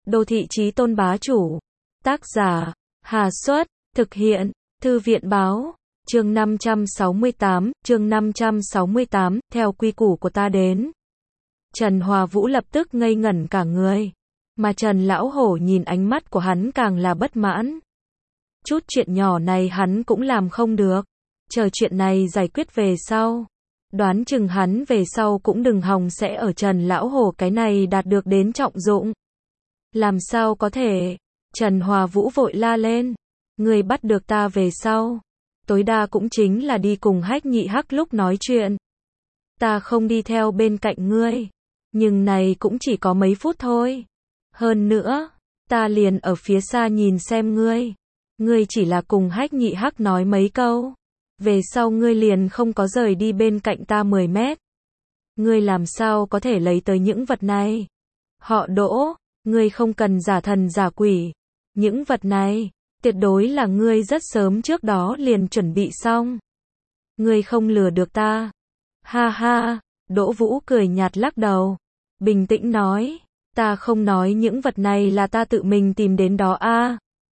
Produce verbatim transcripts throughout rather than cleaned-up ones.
Đô thị chí tôn bá chủ. Tác giả, Hà Xuất, thực hiện, Thư viện báo. Chương năm trăm sáu mươi tám, chương năm trăm sáu mươi tám, theo quy củ của ta đến. Trần Hòa Vũ lập tức ngây ngẩn cả người. Mà Trần Lão Hổ nhìn ánh mắt của hắn càng là bất mãn. Chút chuyện nhỏ này hắn cũng làm không được. Chờ chuyện này giải quyết về sau. Đoán chừng hắn về sau cũng đừng hòng sẽ ở Trần Lão Hổ cái này đạt được đến trọng dụng. Làm sao có thể? Trần Hòa Vũ vội la lên. Người bắt được ta về sau. Tối đa cũng chính là đi cùng Hách Nhị Hắc lúc nói chuyện. Ta không đi theo bên cạnh ngươi. Nhưng này cũng chỉ có mấy phút thôi. Hơn nữa, ta liền ở phía xa nhìn xem ngươi. Ngươi chỉ là cùng Hách Nhị Hắc nói mấy câu. Về sau ngươi liền không có rời đi bên cạnh ta mười mét. Ngươi làm sao có thể lấy tới những vật này? Họ Đỗ, ngươi không cần giả thần giả quỷ. Những vật này, tuyệt đối là ngươi rất sớm trước đó liền chuẩn bị xong. Ngươi không lừa được ta. Ha ha, Đỗ Vũ cười nhạt lắc đầu. Bình tĩnh nói, ta không nói những vật này là ta tự mình tìm đến đó a. À.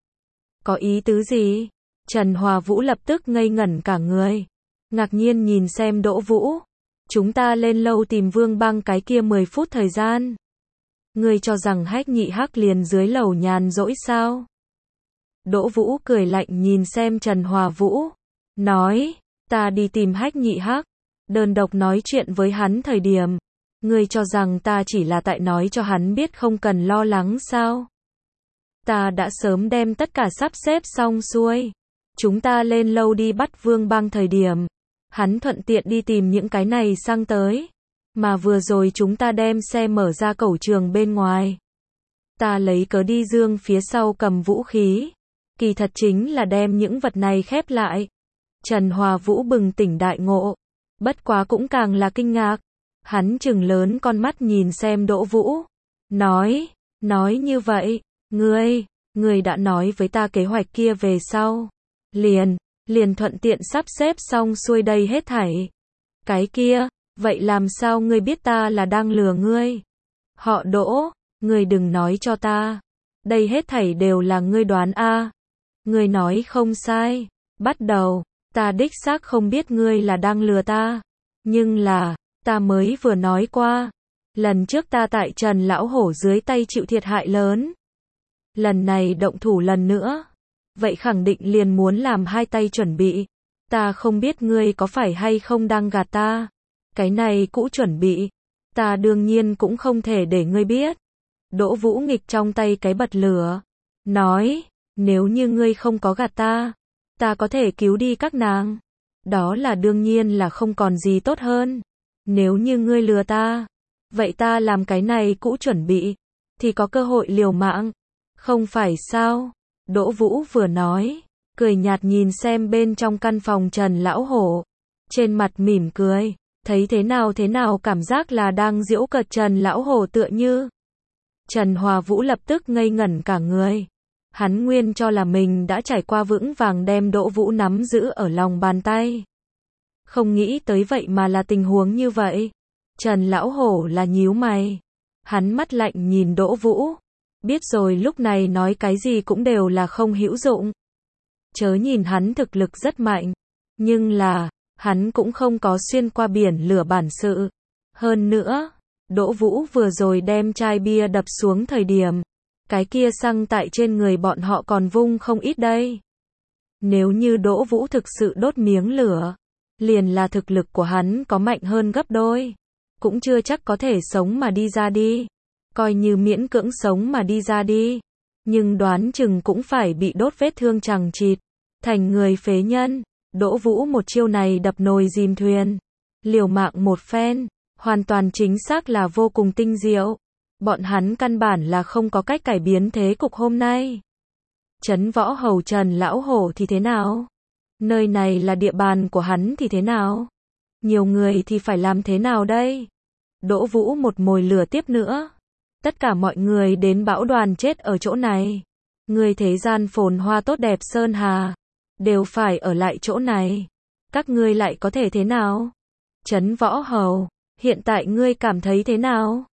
Có ý tứ gì? Trần Hòa Vũ lập tức ngây ngẩn cả người. Ngạc nhiên nhìn xem Đỗ Vũ. Chúng ta lên lâu tìm Vương Băng cái kia mười phút thời gian. Ngươi cho rằng Hách Nhị Hắc liền dưới lầu nhàn rỗi sao? Đỗ Vũ cười lạnh nhìn xem Trần Hòa Vũ. Nói, ta đi tìm Hách Nhị Hắc. Đơn độc nói chuyện với hắn thời điểm. Ngươi cho rằng ta chỉ là tại nói cho hắn biết không cần lo lắng sao? Ta đã sớm đem tất cả sắp xếp xong xuôi. Chúng ta lên lâu đi bắt Vương Băng thời điểm. Hắn thuận tiện đi tìm những cái này sang tới. Mà vừa rồi chúng ta đem xe mở ra cổng trường bên ngoài. Ta lấy cớ đi dương phía sau cầm vũ khí. Kỳ thật chính là đem những vật này khép lại. Trần Hòa Vũ bừng tỉnh đại ngộ. Bất quá cũng càng là kinh ngạc. Hắn trừng lớn con mắt nhìn xem Đỗ Vũ. Nói, nói như vậy, ngươi, ngươi đã nói với ta kế hoạch kia về sau. Liền, liền thuận tiện sắp xếp xong xuôi đây hết thảy. Cái kia, vậy làm sao ngươi biết ta là đang lừa ngươi? Họ Đỗ, ngươi đừng nói cho ta. Đây hết thảy đều là ngươi đoán a. À. Ngươi nói không sai. Bắt đầu, ta đích xác không biết ngươi là đang lừa ta. Nhưng là, ta mới vừa nói qua. Lần trước ta tại Trần Lão Hổ dưới tay chịu thiệt hại lớn. Lần này động thủ lần nữa. Vậy khẳng định liền muốn làm hai tay chuẩn bị. Ta không biết ngươi có phải hay không đang gạt ta. Cái này cũ chuẩn bị. Ta đương nhiên cũng không thể để ngươi biết. Đỗ Vũ nghịch trong tay cái bật lửa. Nói, nếu như ngươi không có gạt ta, ta có thể cứu đi các nàng. Đó là đương nhiên là không còn gì tốt hơn. Nếu như ngươi lừa ta, vậy ta làm cái này cũ chuẩn bị, thì có cơ hội liều mạng. Không phải sao? Đỗ Vũ vừa nói, cười nhạt nhìn xem bên trong căn phòng Trần Lão Hổ. Trên mặt mỉm cười, thấy thế nào thế nào cảm giác là đang giễu cợt Trần Lão Hổ tựa như. Trần Hòa Vũ lập tức ngây ngẩn cả người. Hắn nguyên cho là mình đã trải qua vững vàng đem Đỗ Vũ nắm giữ ở lòng bàn tay. Không nghĩ tới vậy mà là tình huống như vậy. Trần Lão Hổ là nhíu mày. Hắn mắt lạnh nhìn Đỗ Vũ. Biết rồi lúc này nói cái gì cũng đều là không hữu dụng. Chớ nhìn hắn thực lực rất mạnh. Nhưng là, hắn cũng không có xuyên qua biển lửa bản sự. Hơn nữa, Đỗ Vũ vừa rồi đem chai bia đập xuống thời điểm. Cái kia xăng tại trên người bọn họ còn vung không ít đây. Nếu như Đỗ Vũ thực sự đốt miếng lửa, liền là thực lực của hắn có mạnh hơn gấp đôi. Cũng chưa chắc có thể sống mà đi ra đi. Coi như miễn cưỡng sống mà đi ra đi. Nhưng đoán chừng cũng phải bị đốt vết thương chằng chịt. Thành người phế nhân. Đỗ Vũ một chiêu này đập nồi dìm thuyền. Liều mạng một phen. Hoàn toàn chính xác là vô cùng tinh diệu. Bọn hắn căn bản là không có cách cải biến thế cục hôm nay. Trấn Võ Hầu Trần Lão Hổ thì thế nào? Nơi này là địa bàn của hắn thì thế nào? Nhiều người thì phải làm thế nào đây? Đỗ Vũ một mồi lửa tiếp nữa. Tất cả mọi người đến bão đoàn chết ở chỗ này. Người thế gian phồn hoa tốt đẹp sơn hà. Đều phải ở lại chỗ này. Các ngươi lại có thể thế nào? Trấn Võ Hầu, hiện tại ngươi cảm thấy thế nào?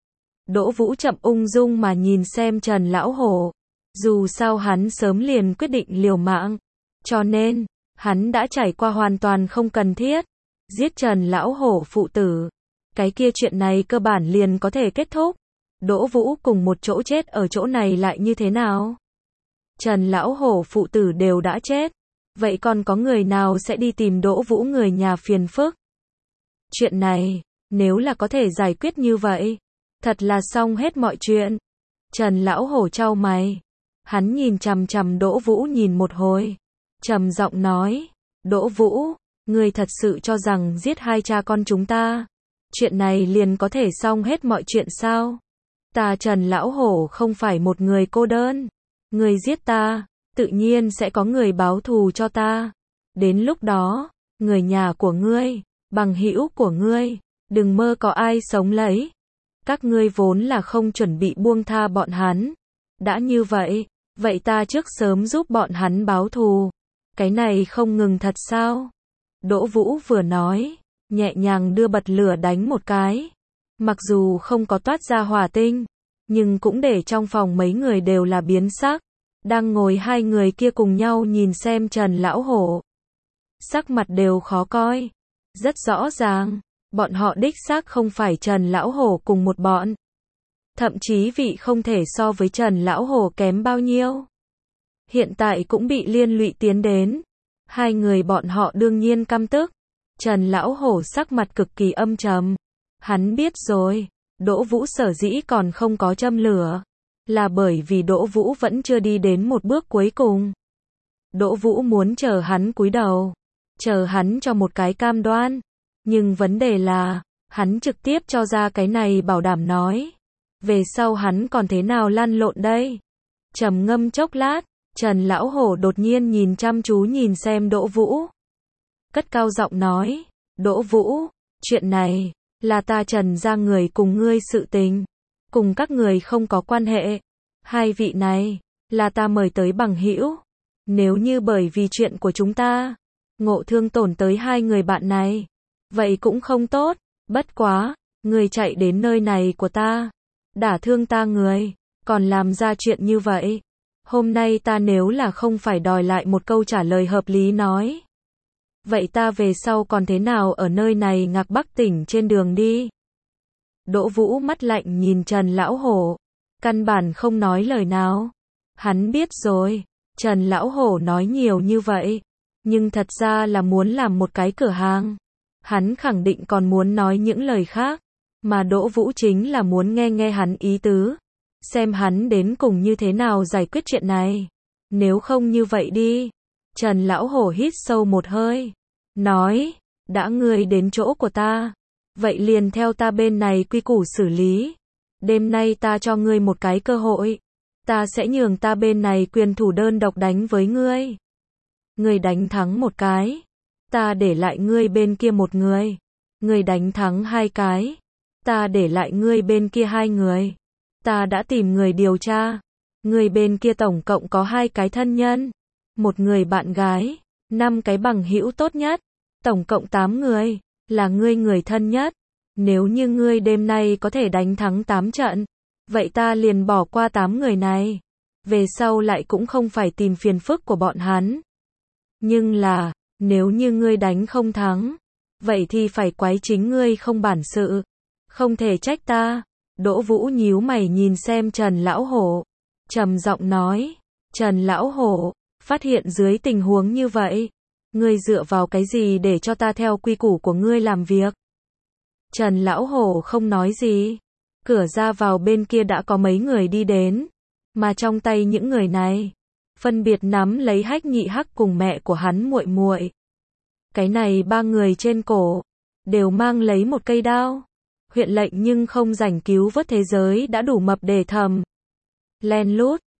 Đỗ Vũ chậm ung dung mà nhìn xem Trần Lão Hổ. Dù sao hắn sớm liền quyết định liều mạng. Cho nên, hắn đã trải qua hoàn toàn không cần thiết. Giết Trần Lão Hổ phụ tử. Cái kia chuyện này cơ bản liền có thể kết thúc. Đỗ Vũ cùng một chỗ chết ở chỗ này lại như thế nào? Trần Lão Hổ phụ tử đều đã chết. Vậy còn có người nào sẽ đi tìm Đỗ Vũ người nhà phiền phức? Chuyện này, nếu là có thể giải quyết như vậy, thật là xong hết mọi chuyện. Trần Lão Hổ chau mày. Hắn nhìn chằm chằm Đỗ Vũ nhìn một hồi. Trầm giọng nói, Đỗ Vũ, ngươi thật sự cho rằng giết hai cha con chúng ta, chuyện này liền có thể xong hết mọi chuyện sao? Ta Trần Lão Hổ không phải một người cô đơn. Ngươi giết ta, tự nhiên sẽ có người báo thù cho ta. Đến lúc đó, người nhà của ngươi, bằng hữu của ngươi, đừng mơ có ai sống lấy. Các ngươi vốn là không chuẩn bị buông tha bọn hắn. Đã như vậy, vậy ta trước sớm giúp bọn hắn báo thù. Cái này không ngừng thật sao? Đỗ Vũ vừa nói, nhẹ nhàng đưa bật lửa đánh một cái. Mặc dù không có toát ra hỏa tinh, nhưng cũng để trong phòng mấy người đều là biến sắc. Đang ngồi hai người kia cùng nhau nhìn xem Trần Lão Hổ. Sắc mặt đều khó coi. Rất rõ ràng, bọn họ đích xác không phải Trần Lão Hổ cùng một bọn. Thậm chí vị không thể so với Trần Lão Hổ kém bao nhiêu. Hiện tại cũng bị liên lụy tiến đến. Hai người bọn họ đương nhiên căm tức. Trần Lão Hổ sắc mặt cực kỳ âm trầm. Hắn biết rồi, Đỗ Vũ sở dĩ còn không có châm lửa, là bởi vì Đỗ Vũ vẫn chưa đi đến một bước cuối cùng. Đỗ Vũ muốn chờ hắn cúi đầu, chờ hắn cho một cái cam đoan. Nhưng vấn đề là, hắn trực tiếp cho ra cái này bảo đảm nói. Về sau hắn còn thế nào lăn lộn đây? Trầm ngâm chốc lát, Trần Lão Hổ đột nhiên nhìn chăm chú nhìn xem Đỗ Vũ. Cất cao giọng nói, Đỗ Vũ, chuyện này, là ta Trần ra người cùng ngươi sự tình. Cùng các người không có quan hệ. Hai vị này, là ta mời tới bằng hữu. Nếu như bởi vì chuyện của chúng ta, ngộ thương tổn tới hai người bạn này, vậy cũng không tốt. Bất quá, người chạy đến nơi này của ta, đả thương ta người, còn làm ra chuyện như vậy. Hôm nay ta nếu là không phải đòi lại một câu trả lời hợp lý nói, vậy ta về sau còn thế nào ở nơi này ngạc Bắc tỉnh trên đường đi? Đỗ Vũ mắt lạnh nhìn Trần Lão Hổ, căn bản không nói lời nào. Hắn biết rồi, Trần Lão Hổ nói nhiều như vậy, nhưng thật ra là muốn làm một cái cửa hàng. Hắn khẳng định còn muốn nói những lời khác, mà Đỗ Vũ chính là muốn nghe nghe hắn ý tứ, xem hắn đến cùng như thế nào giải quyết chuyện này. Nếu không như vậy đi. Trần Lão Hổ hít sâu một hơi, nói, đã ngươi đến chỗ của ta, vậy liền theo ta bên này quy củ xử lý. Đêm nay ta cho ngươi một cái cơ hội, ta sẽ nhường ta bên này quyền thủ đơn độc đánh với ngươi. Ngươi đánh thắng một cái, ta để lại ngươi bên kia một người. Ngươi đánh thắng hai cái, ta để lại ngươi bên kia hai người. Ta đã tìm người điều tra, ngươi bên kia tổng cộng có hai cái thân nhân, một người bạn gái, năm cái bằng hữu tốt nhất, tổng cộng tám người, là ngươi người thân nhất. Nếu như ngươi đêm nay có thể đánh thắng tám trận, vậy ta liền bỏ qua tám người này, về sau lại cũng không phải tìm phiền phức của bọn hắn. Nhưng là, nếu như ngươi đánh không thắng, vậy thì phải quái chính ngươi không bản sự, không thể trách ta. Đỗ Vũ nhíu mày nhìn xem Trần Lão Hổ, trầm giọng nói, Trần Lão Hổ, phát hiện dưới tình huống như vậy, ngươi dựa vào cái gì để cho ta theo quy củ của ngươi làm việc? Trần Lão Hổ không nói gì. Cửa ra vào bên kia đã có mấy người đi đến, mà trong tay những người này, phân biệt nắm lấy Hách Nhị Hắc cùng mẹ của hắn muội muội. Cái này ba người trên cổ, đều mang lấy một cây đao. Huyện lệnh nhưng không rảnh cứu vớt thế giới đã đủ mập để thầm. Len lút,